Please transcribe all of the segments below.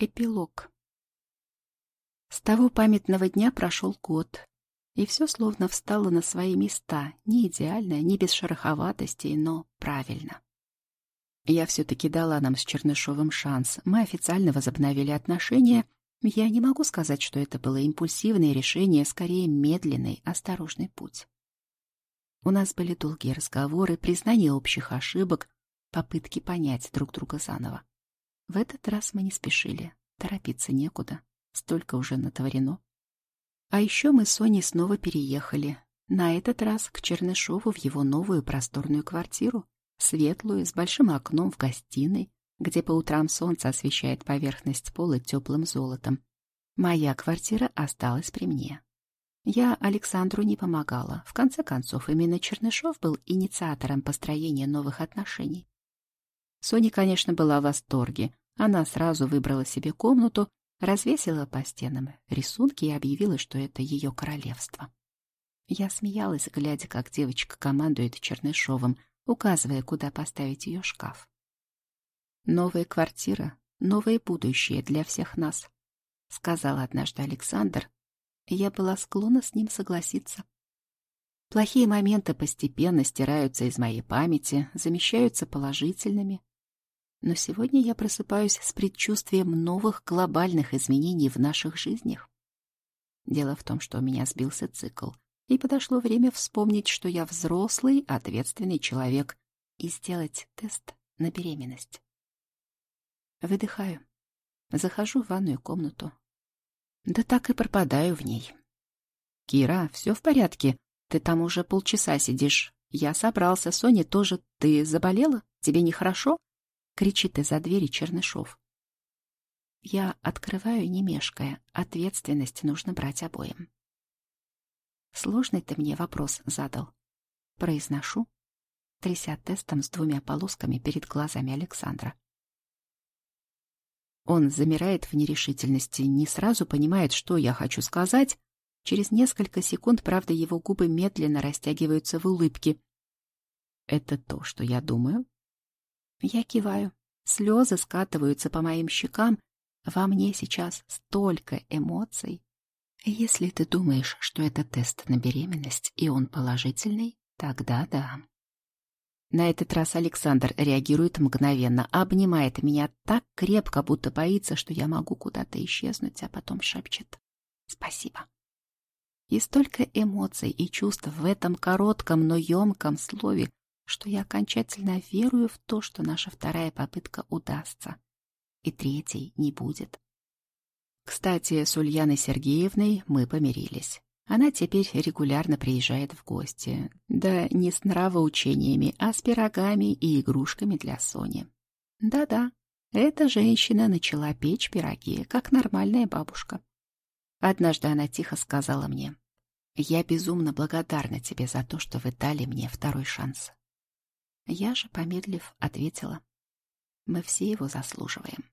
Эпилог. С того памятного дня прошел год, и все словно встало на свои места, не идеально, не без шероховатостей, но правильно. Я все-таки дала нам с Чернышовым шанс. Мы официально возобновили отношения. Я не могу сказать, что это было импульсивное решение, скорее медленный, осторожный путь. У нас были долгие разговоры, признание общих ошибок, попытки понять друг друга заново. В этот раз мы не спешили, торопиться некуда, столько уже натворено. А еще мы с Соней снова переехали, на этот раз к Чернышову в его новую просторную квартиру, светлую, с большим окном в гостиной, где по утрам солнце освещает поверхность пола теплым золотом. Моя квартира осталась при мне. Я Александру не помогала. В конце концов, именно Чернышов был инициатором построения новых отношений. Соня, конечно, была в восторге. Она сразу выбрала себе комнату, развесила по стенам рисунки и объявила, что это ее королевство. Я смеялась, глядя, как девочка командует Чернышовым, указывая, куда поставить ее шкаф. «Новая квартира, новое будущее для всех нас», — сказал однажды Александр, и я была склонна с ним согласиться. Плохие моменты постепенно стираются из моей памяти, замещаются положительными. Но сегодня я просыпаюсь с предчувствием новых глобальных изменений в наших жизнях. Дело в том, что у меня сбился цикл, и подошло время вспомнить, что я взрослый, ответственный человек, и сделать тест на беременность. Выдыхаю. Захожу в ванную комнату. Да так и пропадаю в ней. «Кира, все в порядке? Ты там уже полчаса сидишь. Я собрался, Соня тоже. Ты заболела? Тебе нехорошо?» — кричит из-за двери Чернышов. Я открываю, не мешкая. Ответственность нужно брать обоим. «Сложный ты мне вопрос задал». Произношу, тряся тестом с 2 полосками перед глазами Александра. Он замирает в нерешительности, не сразу понимает, что я хочу сказать. Через несколько секунд, правда, его губы медленно растягиваются в улыбке. «Это то, что я думаю?» Я киваю. Слезы скатываются по моим щекам. Во мне сейчас столько эмоций. Если ты думаешь, что это тест на беременность, и он положительный, тогда да. На этот раз Александр реагирует мгновенно, обнимает меня так крепко, будто боится, что я могу куда-то исчезнуть, а потом шепчет «Спасибо». И столько эмоций и чувств в этом коротком, но емком слове, что я окончательно верую в то, что наша вторая попытка удастся, и третьей не будет. Кстати, с Ульяной Сергеевной мы помирились. Она теперь регулярно приезжает в гости. Да не с нравоучениями, а с пирогами и игрушками для Сони. Да-да, эта женщина начала печь пироги, как нормальная бабушка. Однажды она тихо сказала мне: «Я безумно благодарна тебе за то, что вы дали мне второй шанс». Я же, помедлив, ответила: «Мы все его заслуживаем».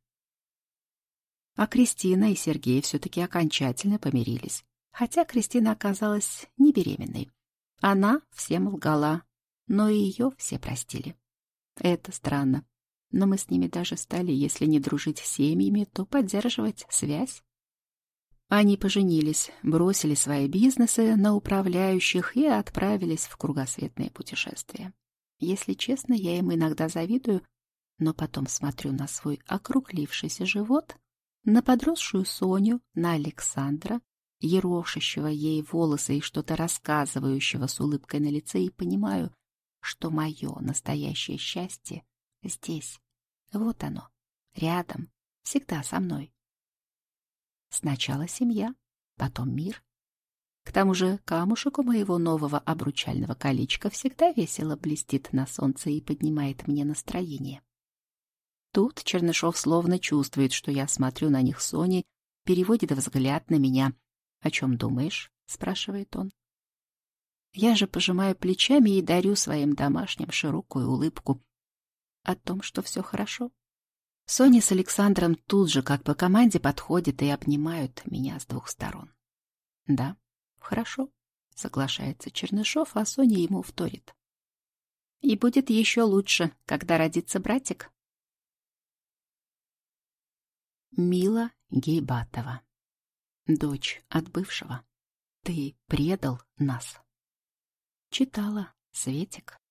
А Кристина и Сергей все-таки окончательно помирились. Хотя Кристина оказалась не беременной. Она всем лгала, но и ее все простили. Это странно. Но мы с ними даже стали, если не дружить с семьями, то поддерживать связь. Они поженились, бросили свои бизнесы на управляющих и отправились в кругосветное путешествие. Если честно, я им иногда завидую, но потом смотрю на свой округлившийся живот, на подросшую Соню, на Александра, ерошащего ей волосы и что-то рассказывающего с улыбкой на лице, и понимаю, что мое настоящее счастье здесь. Вот оно, рядом, всегда со мной. Сначала семья, потом мир. К тому же камушек у моего нового обручального колечка всегда весело блестит на солнце и поднимает мне настроение. Тут Чернышов словно чувствует, что я смотрю на них с Соней, переводит взгляд на меня. «О чем думаешь?» — спрашивает он. Я же пожимаю плечами и дарю своим домашним широкую улыбку. О том, что все хорошо. Соня с Александром тут же, как по команде, подходят и обнимают меня с 2 сторон. «Да, хорошо», — соглашается Чернышов, а Соня ему вторит. «И будет еще лучше, когда родится братик». Мила Гейбатова. Дочь от бывшего. Ты предал нас. Читала Светик.